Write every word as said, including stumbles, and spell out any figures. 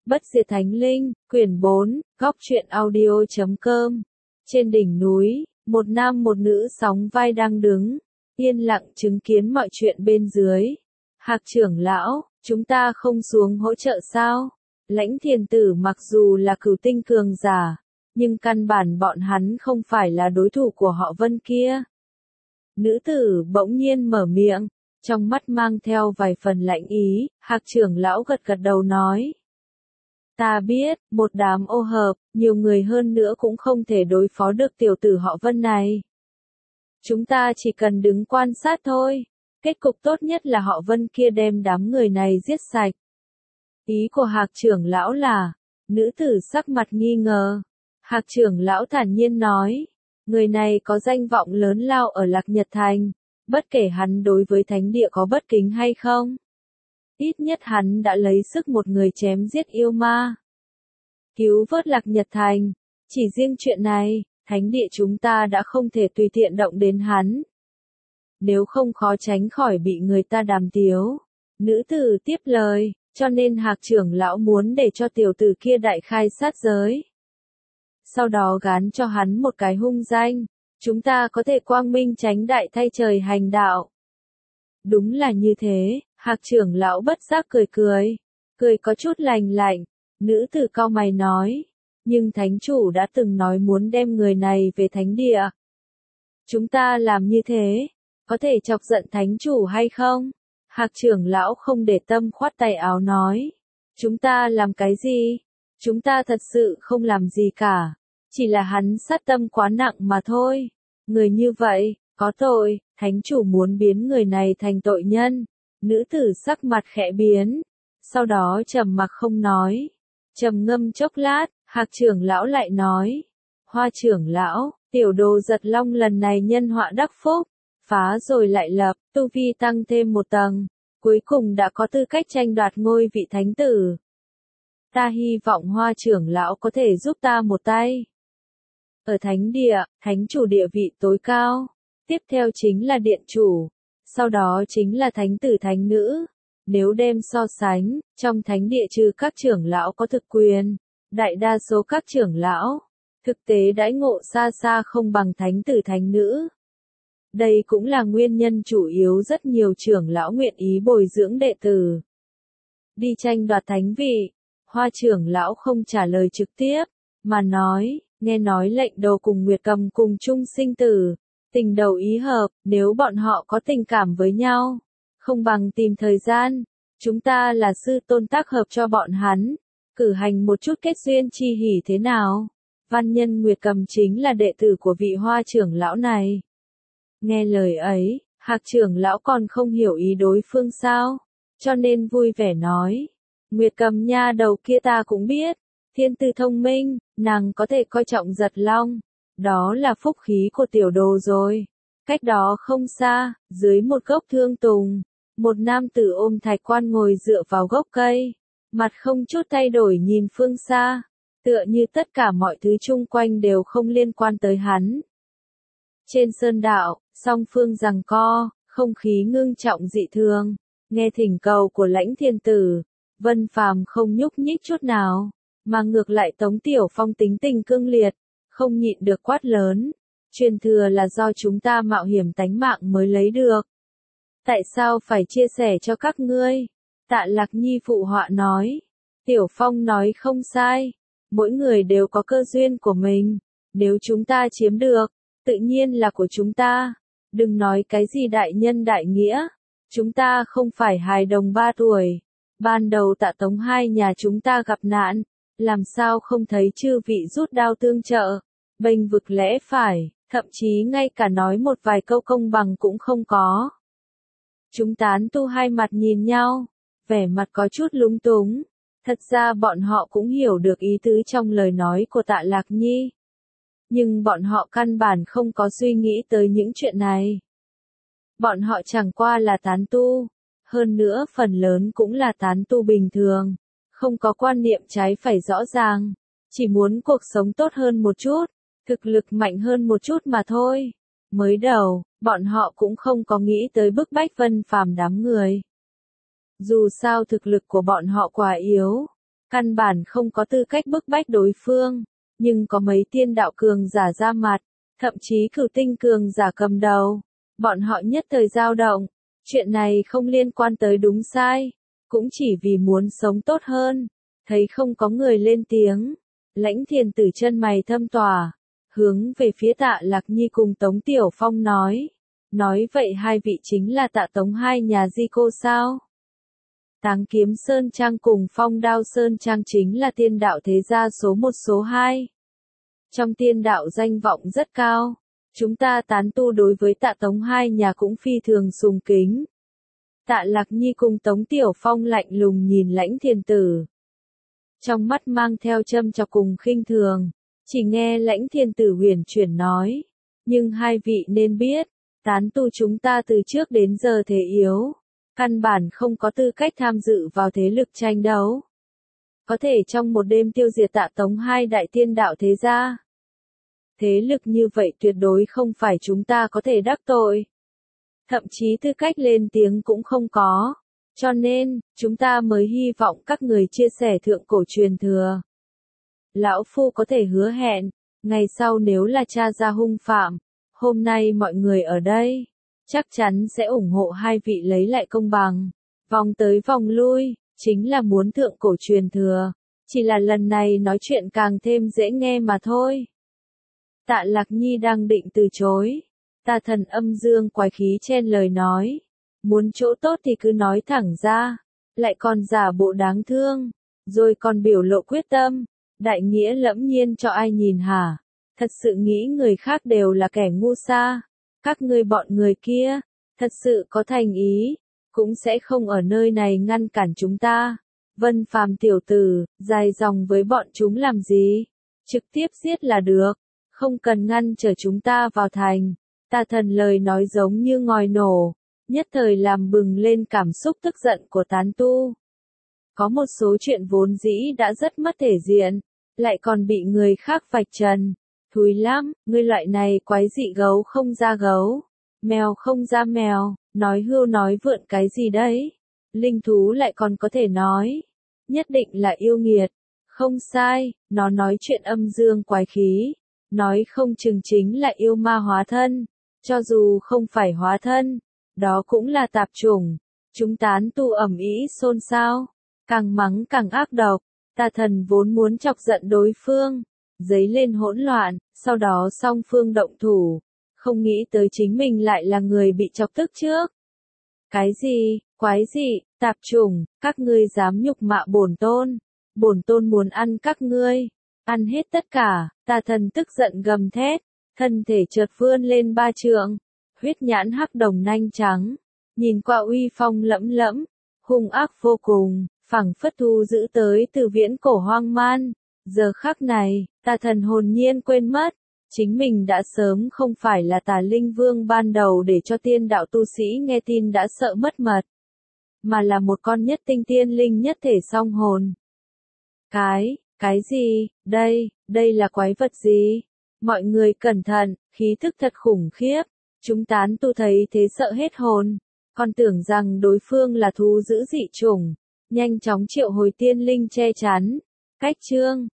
Bất diệt thánh linh, quyển bốn, góc truyện audio chấm com. Trên đỉnh núi, một nam một nữ sóng vai đang đứng, yên lặng chứng kiến mọi chuyện bên dưới. Hạc trưởng lão, chúng ta không xuống hỗ trợ sao? Lãnh Thiền Tử mặc dù là cửu tinh cường giả, nhưng căn bản bọn hắn không phải là đối thủ của họ Vân kia. Nữ tử bỗng nhiên mở miệng, trong mắt mang theo vài phần lạnh ý. Hạc trưởng lão gật gật đầu nói. Ta biết, một đám ô hợp, nhiều người hơn nữa cũng không thể đối phó được tiểu tử họ Vân này. Chúng ta chỉ cần đứng quan sát thôi, kết cục tốt nhất là họ Vân kia đem đám người này giết sạch. Ý của Hạc trưởng lão là, nữ tử sắc mặt nghi ngờ. Hạc trưởng lão thản nhiên nói, người này có danh vọng lớn lao ở Lạc Nhật Thành, bất kể hắn đối với thánh địa có bất kính hay không. Ít nhất hắn đã lấy sức một người chém giết yêu ma, cứu vớt Lạc Nhật Thành. Chỉ riêng chuyện này, thánh địa chúng ta đã không thể tùy tiện động đến hắn. Nếu không khó tránh khỏi bị người ta đàm tiếu. Nữ tử tiếp lời, cho nên Hạc trưởng lão muốn để cho tiểu tử kia đại khai sát giới. Sau đó gán cho hắn một cái hung danh, chúng ta có thể quang minh tránh đại thay trời hành đạo. Đúng là như thế. Hạc trưởng lão bất giác cười cười, cười có chút lành lạnh. Nữ tử cau mày nói, nhưng thánh chủ đã từng nói muốn đem người này về thánh địa. Chúng ta làm như thế, có thể chọc giận thánh chủ hay không? Hạc trưởng lão không để tâm khoát tay áo nói, chúng ta làm cái gì? Chúng ta thật sự không làm gì cả, chỉ là hắn sát tâm quá nặng mà thôi. Người như vậy, có tội, thánh chủ muốn biến người này thành tội nhân. Nữ tử sắc mặt khẽ biến, sau đó trầm mặc không nói. Trầm ngâm chốc lát, Hạc trưởng lão lại nói, Hoa trưởng lão, tiểu đồ Giật Long lần này nhân họa đắc phúc, phá rồi lại lập, tu vi tăng thêm một tầng, cuối cùng đã có tư cách tranh đoạt ngôi vị thánh tử. Ta hy vọng Hoa trưởng lão có thể giúp ta một tay. Ở thánh địa, thánh chủ địa vị tối cao, tiếp theo chính là điện chủ. Sau đó chính là thánh tử thánh nữ. Nếu đem so sánh, trong thánh địa trừ các trưởng lão có thực quyền, đại đa số các trưởng lão, thực tế đãi ngộ xa xa không bằng thánh tử thánh nữ. Đây cũng là nguyên nhân chủ yếu rất nhiều trưởng lão nguyện ý bồi dưỡng đệ tử. Đi tranh đoạt thánh vị, Hoa trưởng lão không trả lời trực tiếp, mà nói, nghe nói lệnh đồ cùng Nguyệt Cầm cùng chung sinh tử. Tình đầu ý hợp, nếu bọn họ có tình cảm với nhau, không bằng tìm thời gian, chúng ta là sư tôn tác hợp cho bọn hắn, cử hành một chút kết duyên chi hỉ thế nào? Văn nhân Nguyệt Cầm chính là đệ tử của vị Hoa trưởng lão này. Nghe lời ấy, Hạc trưởng lão còn không hiểu ý đối phương sao, cho nên vui vẻ nói, Nguyệt Cầm nha đầu kia ta cũng biết, thiên tư thông minh, nàng có thể coi trọng Giật Long. Đó là phúc khí của tiểu đồ rồi. Cách đó không xa, dưới một gốc thương tùng, một nam tử ôm thạch quan ngồi dựa vào gốc cây, mặt không chút thay đổi nhìn phương xa, tựa như tất cả mọi thứ chung quanh đều không liên quan tới hắn. Trên sơn đạo, song phương giằng co, không khí ngưng trọng dị thường, nghe thỉnh cầu của Lãnh Thiên Tử, Vân Phàm không nhúc nhích chút nào, mà ngược lại Tống Tiểu Phong tính tình cương liệt. Không nhịn được quát lớn, truyền thừa là do chúng ta mạo hiểm tánh mạng mới lấy được. Tại sao phải chia sẻ cho các ngươi? Tạ Lạc Nhi phụ họa nói. Tiểu Phong nói không sai, mỗi người đều có cơ duyên của mình, nếu chúng ta chiếm được, tự nhiên là của chúng ta. Đừng nói cái gì đại nhân đại nghĩa, chúng ta không phải hài đồng ba tuổi. Ban đầu Tạ Tống hai nhà chúng ta gặp nạn, làm sao không thấy chư vị rút đao tương trợ, bênh vực lẽ phải, thậm chí ngay cả nói một vài câu công bằng cũng không có. Chúng tán tu hai mặt nhìn nhau, vẻ mặt có chút lúng túng. Thật ra bọn họ cũng hiểu được ý tứ trong lời nói của Tạ Lạc Nhi. Nhưng bọn họ căn bản không có suy nghĩ tới những chuyện này. Bọn họ chẳng qua là tán tu, hơn nữa phần lớn cũng là tán tu bình thường, không có quan niệm trái phải rõ ràng, chỉ muốn cuộc sống tốt hơn một chút, thực lực mạnh hơn một chút mà thôi. Mới đầu, bọn họ cũng không có nghĩ tới bức bách Vân Phàm đám người. Dù sao thực lực của bọn họ quá yếu, căn bản không có tư cách bức bách đối phương, nhưng có mấy tiên đạo cường giả ra mặt, thậm chí cửu tinh cường giả cầm đầu, bọn họ nhất thời dao động, chuyện này không liên quan tới đúng sai, cũng chỉ vì muốn sống tốt hơn, thấy không có người lên tiếng, Lãnh Thiền Tử chân mày thâm tỏa, hướng về phía Tạ Lạc Nhi cùng Tống Tiểu Phong nói, nói vậy hai vị chính là Tạ Tống hai nhà di cô sao? Táng Kiếm Sơn Trang cùng Phong Đao Sơn Trang chính là tiên đạo thế gia số một số hai. Trong tiên đạo danh vọng rất cao, chúng ta tán tu đối với Tạ Tống hai nhà cũng phi thường sùng kính. Tạ Lạc Nhi cùng Tống Tiểu Phong lạnh lùng nhìn Lãnh Thiền Tử. Trong mắt mang theo châm chọc cùng khinh thường, chỉ nghe Lãnh Thiền Tử huyền chuyển nói, nhưng hai vị nên biết, tán tu chúng ta từ trước đến giờ thế yếu, căn bản không có tư cách tham dự vào thế lực tranh đấu. Có thể trong một đêm tiêu diệt Tạ Tống hai đại tiên đạo thế gia. Thế lực như vậy tuyệt đối không phải chúng ta có thể đắc tội. Thậm chí tư cách lên tiếng cũng không có. Cho nên, chúng ta mới hy vọng các người chia sẻ thượng cổ truyền thừa. Lão Phu có thể hứa hẹn, ngày sau nếu là cha ra hung phạm, hôm nay mọi người ở đây, chắc chắn sẽ ủng hộ hai vị lấy lại công bằng. Vòng tới vòng lui, chính là muốn thượng cổ truyền thừa. Chỉ là lần này nói chuyện càng thêm dễ nghe mà thôi. Tạ Lạc Nhi đang định từ chối. Tà Thần âm dương quái khí chen lời nói. Muốn chỗ tốt thì cứ nói thẳng ra. Lại còn giả bộ đáng thương. Rồi còn biểu lộ quyết tâm. Đại nghĩa lẫm nhiên cho ai nhìn hả? Thật sự nghĩ người khác đều là kẻ ngu sa. Các ngươi bọn người kia, thật sự có thành ý, cũng sẽ không ở nơi này ngăn cản chúng ta. Vân Phàm tiểu tử, dài dòng với bọn chúng làm gì? Trực tiếp giết là được, không cần ngăn trở chúng ta vào thành. Tà Thần lời nói giống như ngòi nổ, nhất thời làm bừng lên cảm xúc tức giận của tán tu. Có một số chuyện vốn dĩ đã rất mất thể diện, lại còn bị người khác vạch trần. Thúi lắm, ngươi loại này quái dị gấu không ra gấu, mèo không ra mèo, nói hưu nói vượn cái gì đấy. Linh thú lại còn có thể nói, nhất định là yêu nghiệt. Không sai, nó nói chuyện âm dương quái khí, nói không chừng chính là yêu ma hóa thân, cho dù không phải hóa thân, đó cũng là tạp chủng. Chúng tán tu ầm ĩ xôn xao, càng mắng càng ác độc. Tà Thần vốn muốn chọc giận đối phương, dấy lên hỗn loạn, sau đó song phương động thủ, không nghĩ tới chính mình lại là người bị chọc tức trước. Cái gì, quái gì, tạp chủng, các ngươi dám nhục mạ bổn tôn, bổn tôn muốn ăn các ngươi, ăn hết tất cả. Tà Thần tức giận gầm thét, thân thể chợt vươn lên ba trượng, huyết nhãn hắc đồng nanh trắng, nhìn qua uy phong lẫm lẫm, hung ác vô cùng, phảng phất thu giữ tới từ viễn cổ hoang man. Giờ khắc này, Tà Thần hồn nhiên quên mất, chính mình đã sớm không phải là Tà Linh Vương ban đầu để cho tiên đạo tu sĩ nghe tin đã sợ mất mật, mà là một con nhất tinh tiên linh nhất thể song hồn. Cái, cái gì, đây, đây là quái vật gì? Mọi người cẩn thận, khí thức thật khủng khiếp, chúng tán tu thấy thế sợ hết hồn, còn tưởng rằng đối phương là thú dữ dị chủng, nhanh chóng triệu hồi tiên linh che chắn. Cách chương